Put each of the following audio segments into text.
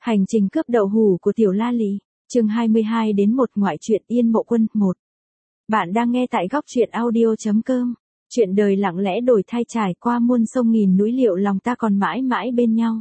Hành trình cướp đậu hủ của Tiểu La Lị, chương 22 đến 1 ngoại truyện Yên Mộ Quân 1. Bạn đang nghe tại góc truyện audio.com. Chuyện đời lặng lẽ đổi thay trải qua muôn sông nghìn núi, liệu lòng ta còn mãi mãi bên nhau.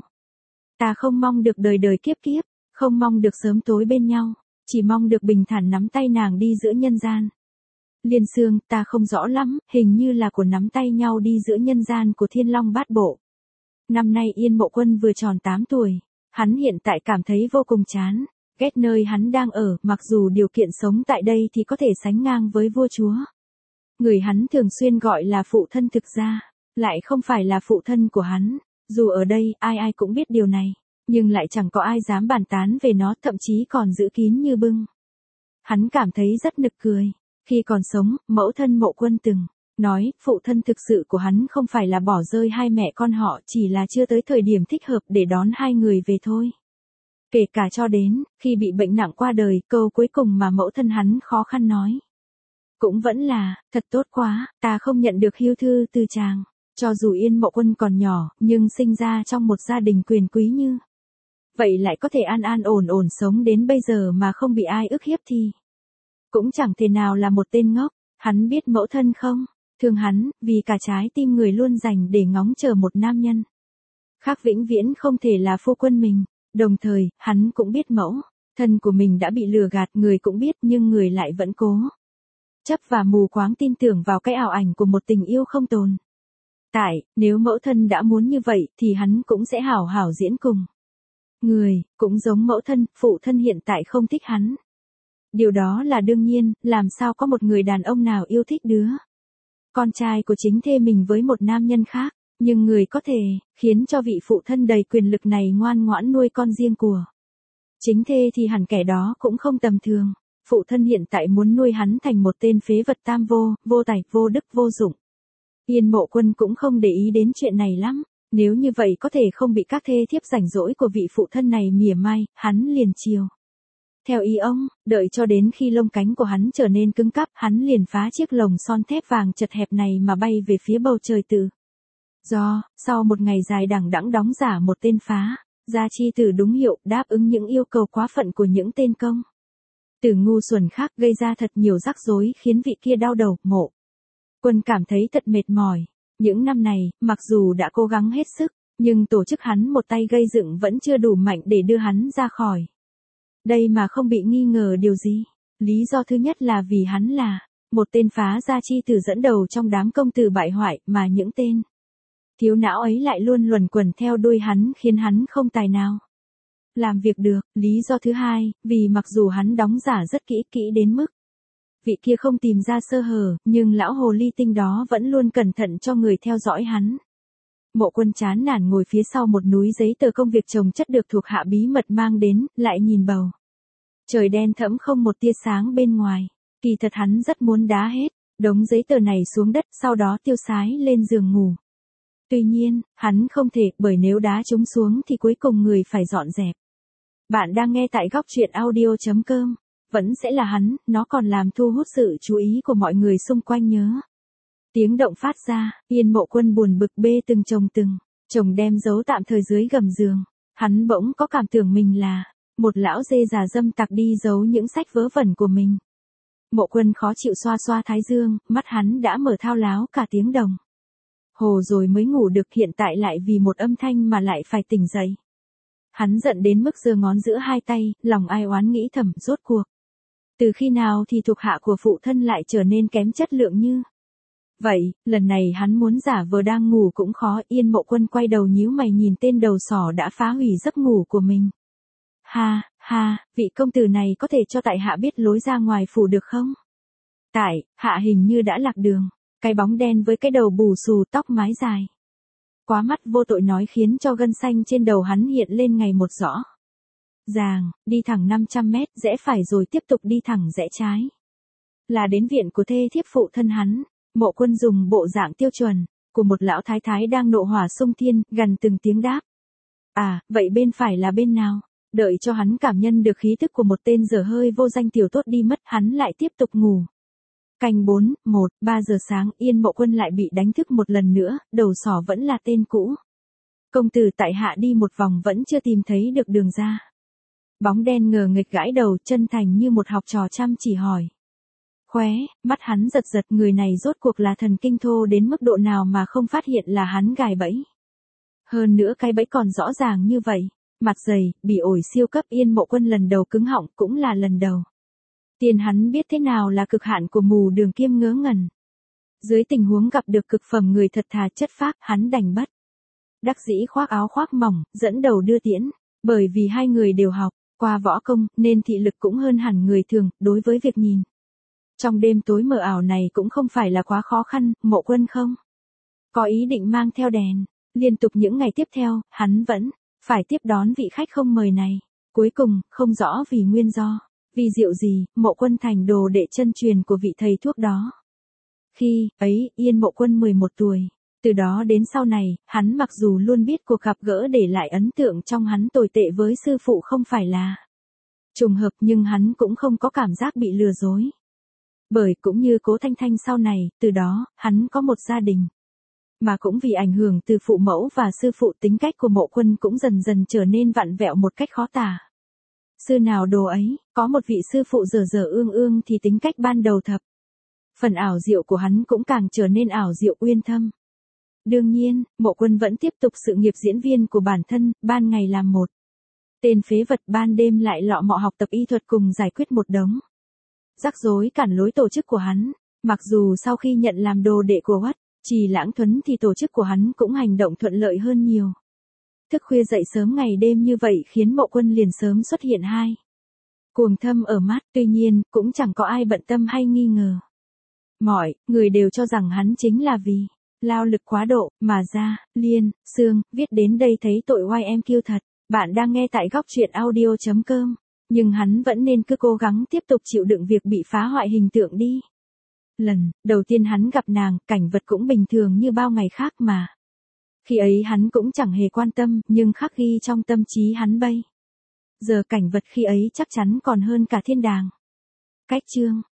Ta không mong được đời đời kiếp kiếp, không mong được sớm tối bên nhau, chỉ mong được bình thản nắm tay nàng đi giữa nhân gian. Liên Xương, ta không rõ lắm, hình như là của nắm tay nhau đi giữa nhân gian của Thiên Long Bát Bộ. Năm nay Yên Mộ Quân vừa tròn 8 tuổi. Hắn hiện tại cảm thấy vô cùng chán, ghét nơi hắn đang ở, mặc dù điều kiện sống tại đây thì có thể sánh ngang với vua chúa. Người hắn thường xuyên gọi là phụ thân thực ra, lại không phải là phụ thân của hắn, dù ở đây ai ai cũng biết điều này, nhưng lại chẳng có ai dám bàn tán về nó, thậm chí còn giữ kín như bưng. Hắn cảm thấy rất nực cười, khi còn sống, mẫu thân Mộ Quân từng nói, phụ thân thực sự của hắn không phải là bỏ rơi hai mẹ con họ, chỉ là chưa tới thời điểm thích hợp để đón hai người về thôi. Kể cả cho đến, khi bị bệnh nặng qua đời, câu cuối cùng mà mẫu thân hắn khó khăn nói. Cũng vẫn là, thật tốt quá, ta không nhận được hưu thư từ chàng. Cho dù Yên Mộ Quân còn nhỏ, nhưng sinh ra trong một gia đình quyền quý như vậy lại có thể an an ổn ổn sống đến bây giờ mà không bị ai ức hiếp thì cũng chẳng thể nào là một tên ngốc. Hắn biết mẫu thân không thương hắn, vì cả trái tim người luôn dành để ngóng chờ một nam nhân khác vĩnh viễn không thể là phu quân mình. Đồng thời, hắn cũng biết mẫu thân của mình đã bị lừa gạt, người cũng biết nhưng người lại vẫn cố chấp và mù quáng tin tưởng vào cái ảo ảnh của một tình yêu không tồn tại. Nếu mẫu thân đã muốn như vậy thì hắn cũng sẽ hảo hảo diễn cùng người, cũng giống mẫu thân, phụ thân hiện tại không thích hắn. Điều đó là đương nhiên, làm sao có một người đàn ông nào yêu thích đứa con trai của chính thê mình với một nam nhân khác, nhưng người có thể khiến cho vị phụ thân đầy quyền lực này ngoan ngoãn nuôi con riêng của chính thê thì hẳn kẻ đó cũng không tầm thường. Phụ thân hiện tại muốn nuôi hắn thành một tên phế vật tam vô, vô tài, vô đức, vô dụng. Yên Mộ Quân cũng không để ý đến chuyện này lắm, nếu như vậy có thể không bị các thê thiếp rảnh rỗi của vị phụ thân này mỉa mai, hắn liền chiều theo ý ông, đợi cho đến khi lông cánh của hắn trở nên cứng cáp, hắn liền phá chiếc lồng son thép vàng chật hẹp này mà bay về phía bầu trời tự do. Sau một ngày dài đằng đẵng đóng giả một tên phá gia chi tử đúng hiệu, đáp ứng những yêu cầu quá phận của những tên công tử ngu xuẩn khác, gây ra thật nhiều rắc rối khiến vị kia đau đầu. Mộ Quân cảm thấy thật mệt mỏi. Những năm này, mặc dù đã cố gắng hết sức, nhưng tổ chức hắn một tay gây dựng vẫn chưa đủ mạnh để đưa hắn ra khỏi đây mà không bị nghi ngờ điều gì. Lý do thứ nhất là vì hắn là một tên phá gia chi tử dẫn đầu trong đám công tử bại hoại, mà những tên thiếu não ấy lại luôn luẩn quẩn theo đuôi hắn, khiến hắn không tài nào làm việc được. Lý do thứ hai, vì mặc dù hắn đóng giả rất kỹ đến mức vị kia không tìm ra sơ hở, nhưng lão hồ ly tinh đó vẫn luôn cẩn thận cho người theo dõi hắn. Mộ Quân chán nản ngồi phía sau một núi giấy tờ công việc chồng chất được thuộc hạ bí mật mang đến, lại nhìn bầu trời đen thẫm không một tia sáng bên ngoài. Kỳ thật hắn rất muốn đá hết đống giấy tờ này xuống đất, sau đó tiêu sái lên giường ngủ. Tuy nhiên, hắn không thể, bởi nếu đá chúng xuống thì cuối cùng người phải dọn dẹp. Bạn đang nghe tại góc truyện audio.com. Vẫn sẽ là hắn, nó còn làm thu hút sự chú ý của mọi người xung quanh. Nhớ tiếng động phát ra, Yên Mộ Quân buồn bực bê từng chồng đem giấu tạm thời dưới gầm giường. Hắn bỗng có cảm tưởng mình là một lão dê già dâm tặc đi giấu những sách vớ vẩn của mình. Mộ Quân khó chịu xoa xoa thái dương, mắt hắn đã mở thao láo cả tiếng đồng hồ rồi mới ngủ được, hiện tại lại vì một âm thanh mà lại phải tỉnh dậy. Hắn giận đến mức giơ ngón giữa hai tay, lòng ai oán nghĩ thầm, rốt cuộc từ khi nào thì thuộc hạ của phụ thân lại trở nên kém chất lượng như vậy. Lần này hắn muốn giả vờ đang ngủ cũng khó. Yên Mộ Quân quay đầu nhíu mày nhìn tên đầu sỏ đã phá hủy giấc ngủ của mình. Ha, ha, vị công tử này có thể cho tại hạ biết lối ra ngoài phủ được không? Tại hạ hình như đã lạc đường. Cái bóng đen với cái đầu bù xù, tóc mái dài quá mắt vô tội nói, khiến cho gân xanh trên đầu hắn hiện lên ngày một rõ ràng. Đi thẳng 500 mét, rẽ phải rồi tiếp tục đi thẳng rẽ trái là đến viện của thê thiếp phụ thân hắn. Mộ Quân dùng bộ dạng tiêu chuẩn của một lão thái thái đang nộ hỏa xung thiên, gần từng tiếng đáp. À, vậy bên phải là bên nào? Đợi cho hắn cảm nhận được khí tức của một tên dở hơi vô danh tiểu tốt đi mất, hắn lại tiếp tục ngủ. Canh 3 giờ sáng, Yên Mộ Quân lại bị đánh thức một lần nữa, đầu sỏ vẫn là tên cũ. Công tử tại hạ đi một vòng vẫn chưa tìm thấy được đường ra. Bóng đen ngờ nghịch gãi đầu, chân thành như một học trò chăm chỉ hỏi. Khóe, mắt hắn giật giật, người này rốt cuộc là thần kinh thô đến mức độ nào mà không phát hiện là hắn gài bẫy. Hơn nữa cái bẫy còn rõ ràng như vậy. Mặt dày, bị ổi siêu cấp Yên Mộ Quân lần đầu cứng họng, cũng là lần đầu. Tiền hắn biết thế nào là cực hạn của mù đường kiêm ngớ ngẩn. Dưới tình huống gặp được cực phẩm người thật thà chất phác, hắn đành bất đắc dĩ khoác áo khoác mỏng, dẫn đầu đưa tiễn. Bởi vì hai người đều học qua võ công, nên thị lực cũng hơn hẳn người thường, đối với việc nhìn. Trong đêm tối mờ ảo này cũng không phải là quá khó khăn, Mộ Quân không có ý định mang theo đèn. Liên tục những ngày tiếp theo, hắn vẫn phải tiếp đón vị khách không mời này. Cuối cùng, không rõ vì nguyên do, vì diệu gì, Mộ Quân thành đồ đệ chân truyền của vị thầy thuốc đó. Khi ấy, Yên Mộ Quân 11 tuổi. Từ đó đến sau này, hắn mặc dù luôn biết cuộc gặp gỡ để lại ấn tượng trong hắn tồi tệ với sư phụ không phải là trùng hợp, nhưng hắn cũng không có cảm giác bị lừa dối. Bởi cũng như Cố Thanh Thanh sau này, từ đó, hắn có một gia đình. Mà cũng vì ảnh hưởng từ phụ mẫu và sư phụ, tính cách của Mộ Quân cũng dần dần trở nên vặn vẹo một cách khó tả. Sư nào đồ ấy, có một vị sư phụ dở dở ương ương thì tính cách ban đầu thập phần ảo diệu của hắn cũng càng trở nên ảo diệu uyên thâm. Đương nhiên, Mộ Quân vẫn tiếp tục sự nghiệp diễn viên của bản thân, ban ngày làm một tên phế vật, ban đêm lại lọ mọ học tập y thuật cùng giải quyết một đống rắc rối cản lối tổ chức của hắn. Mặc dù sau khi nhận làm đồ đệ của Uất Trì Lãng Thuấn thì tổ chức của hắn cũng hành động thuận lợi hơn nhiều. Thức khuya dậy sớm ngày đêm như vậy khiến Mộ Quân liền sớm xuất hiện hai cuồng thâm ở mắt, tuy nhiên, cũng chẳng có ai bận tâm hay nghi ngờ. Mọi người đều cho rằng hắn chính là vì lao lực quá độ, mà ra, Liên, Sương, viết đến đây thấy tội oai em kiêu thật. Bạn đang nghe tại góc truyện audio.com. Nhưng hắn vẫn nên cứ cố gắng tiếp tục chịu đựng việc bị phá hoại hình tượng đi. Lần đầu tiên hắn gặp nàng, cảnh vật cũng bình thường như bao ngày khác mà. Khi ấy hắn cũng chẳng hề quan tâm, nhưng khắc ghi trong tâm trí hắn bây giờ cảnh vật khi ấy chắc chắn còn hơn cả thiên đàng. Cách chương